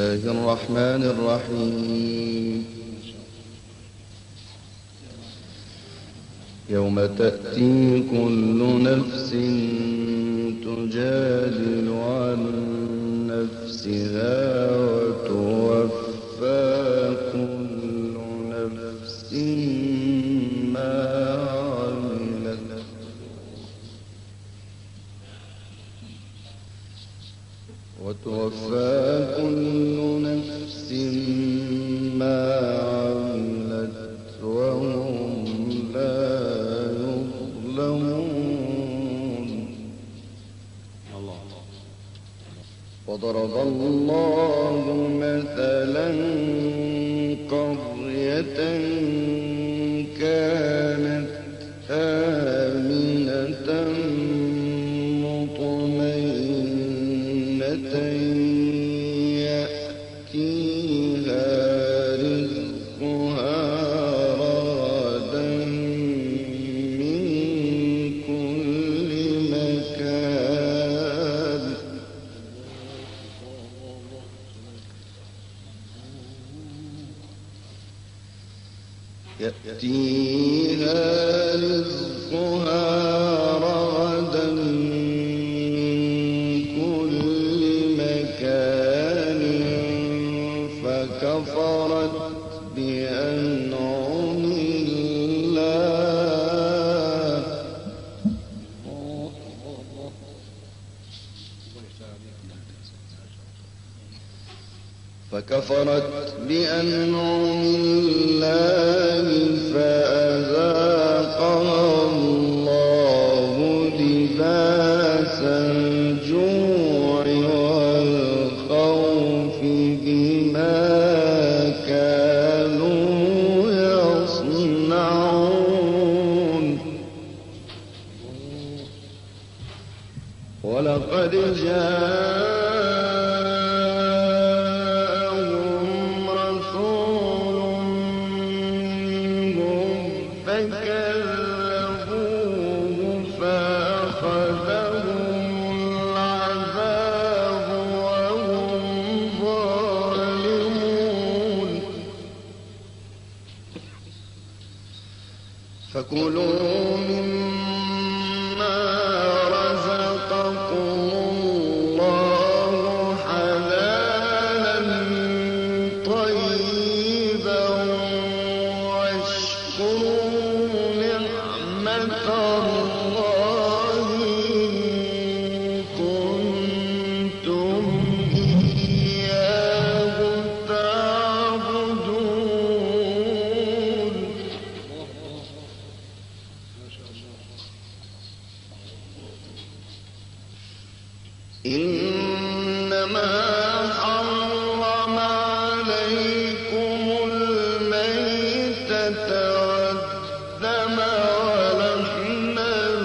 الله الرحمن الرحيم. يوم تأتي كل نفس تجادل عن نفسها وتوفى كل نفس ما عملت وهم لا يظلمون. وضرب الله مثلا قرية كانت آمنة مطمئنة يأتيها رزقها رغدا من كل مكان فكفرت بأنعم الله فأذاقها الله لباس الجوع والخوف بما كانوا يصنعون. ولقد جاءهم رسول منهم فكذبوه فأخذهم العذاب وهم ظالمون. فكلوا مما رزقكم الله حلالا طيبا واشكروا نعمة الله إن كنتم إياه تعبدون. إنما حرم عليكم الميتة والدم ولحم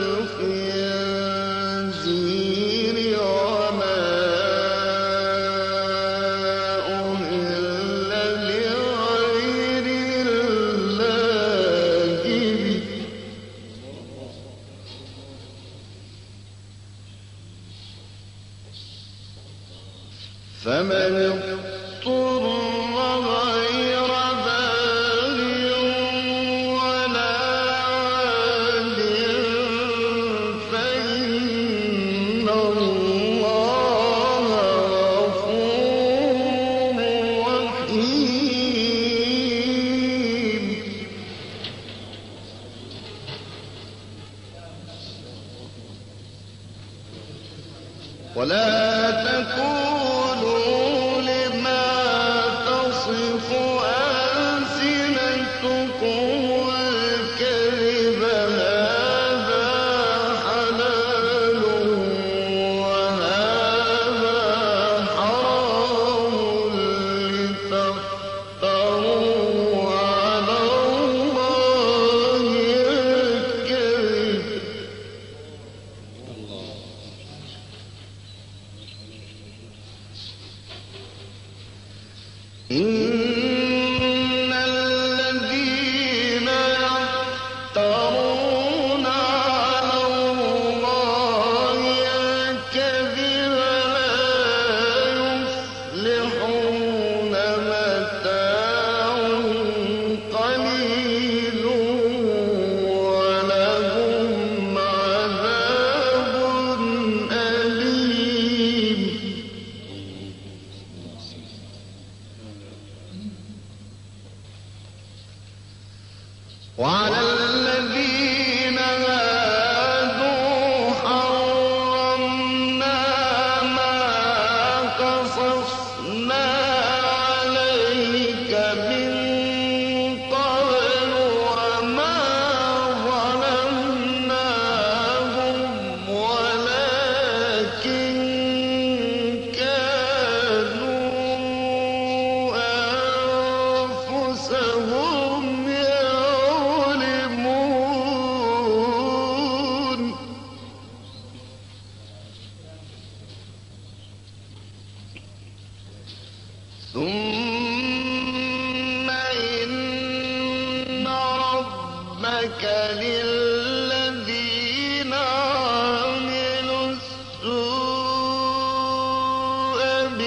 الخنزير وما أهل لغير الله به. فمن اضطر غير باغ ولا عاد فإن الله غفور رحيم. ولا تقولوا لما تصف ألسنتكم الكذب هذا حلال وهذا حرام لتفتروا على الله الكذب. إن الذين يفترون على الله الكذب لا يفلحون. وعلى الذين هادوا حرمنا ما قصصنا عليك من قبل وما ظلمناهم ولكن كانوا أنفسهم يظلمون. ثم إن ربك للذين عملوا السوء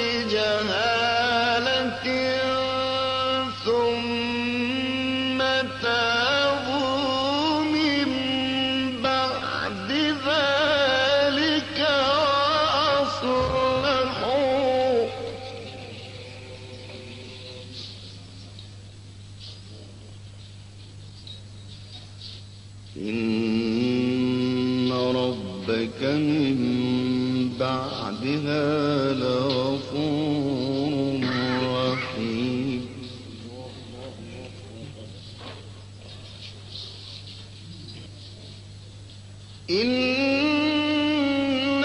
بجهالة ثم تابوا من بعد ذلك وأصلحوا إن ربك من بعدها لغفور رحيم. إن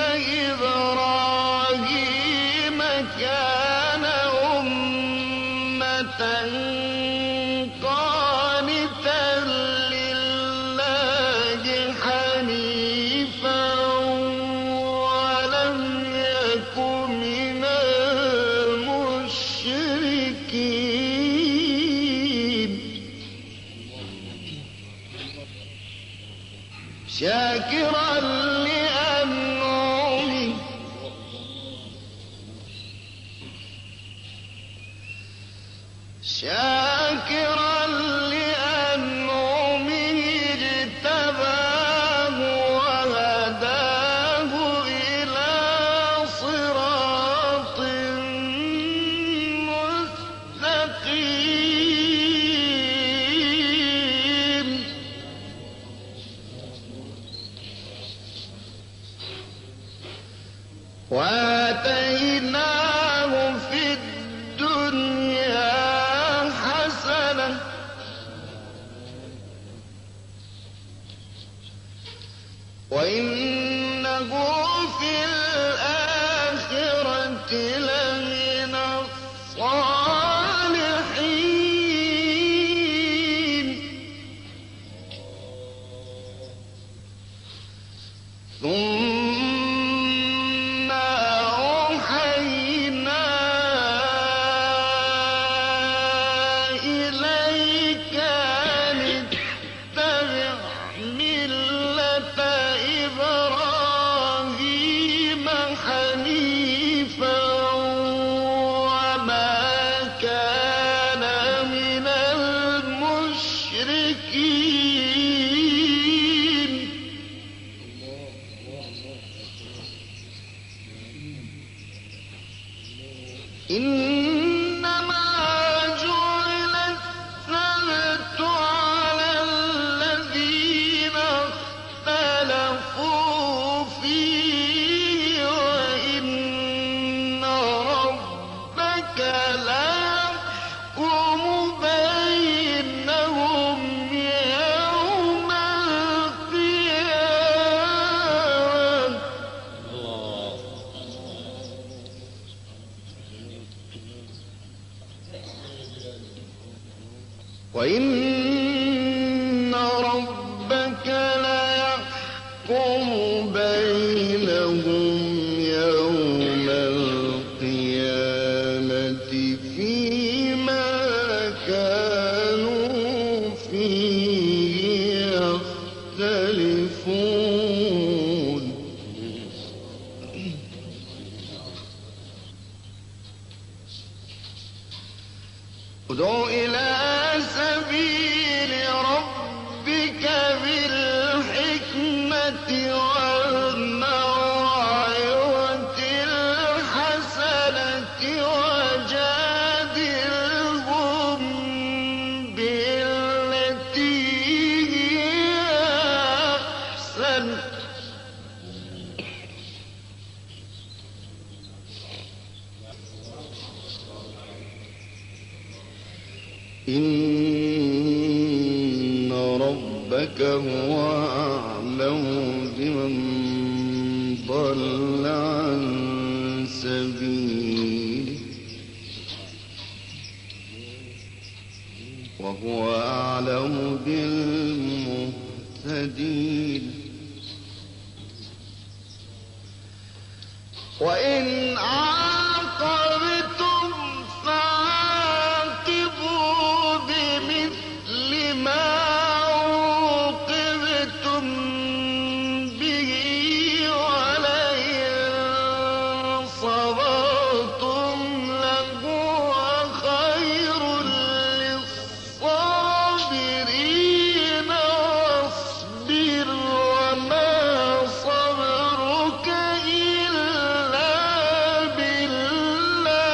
إبراهيم كان أمة قانتا لله حنيفا ولم يك من المشركين شاكرا لأنعمه اجتباه وهداه إلى صراط مستقيم. وآتيناه في الدنيا حسنة وإنه في الآخرة لمن الصالحين. ثم أوحينا إليك أن اتبع ملة إبراهيم حنيفا وما كان من المشركين. إنما جعل السبت على الذين اختلفوا فيه وإن ربك ليحكم بينهم يوم القيامة. وإن ربك ليحكم بينهم يوم القيامة فيما كانوا فيه يختلفون. ادع إلى سبيل ربك بالحكمة والموعظة الحسنة وجادلهم بالتي إن ربك هو أعلم بمن ضل عن سبيله وهو أعلم بالمهتدين وإن عاقبتم فعاقبوا بمثل ما عوقبتم به ولئن صبرتم لهو خير للصابرين واصبر وما صبرك إلا بالله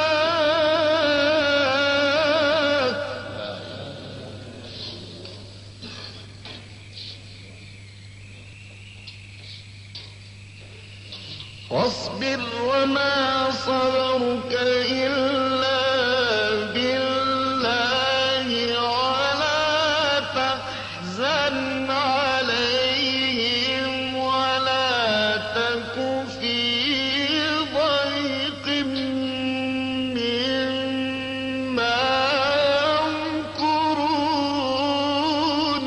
واصبر وما صبرك إلا بالله ولا تحزن عليهم ولا تك في ضيق مما يمكرون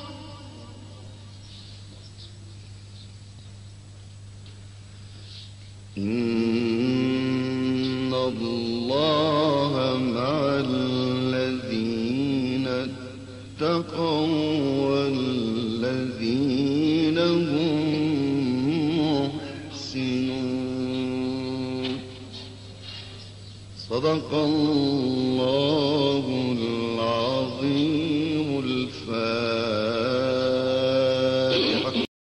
إن الله مع الذين اتقوا والذين هم محسنون صدق الله العظيم.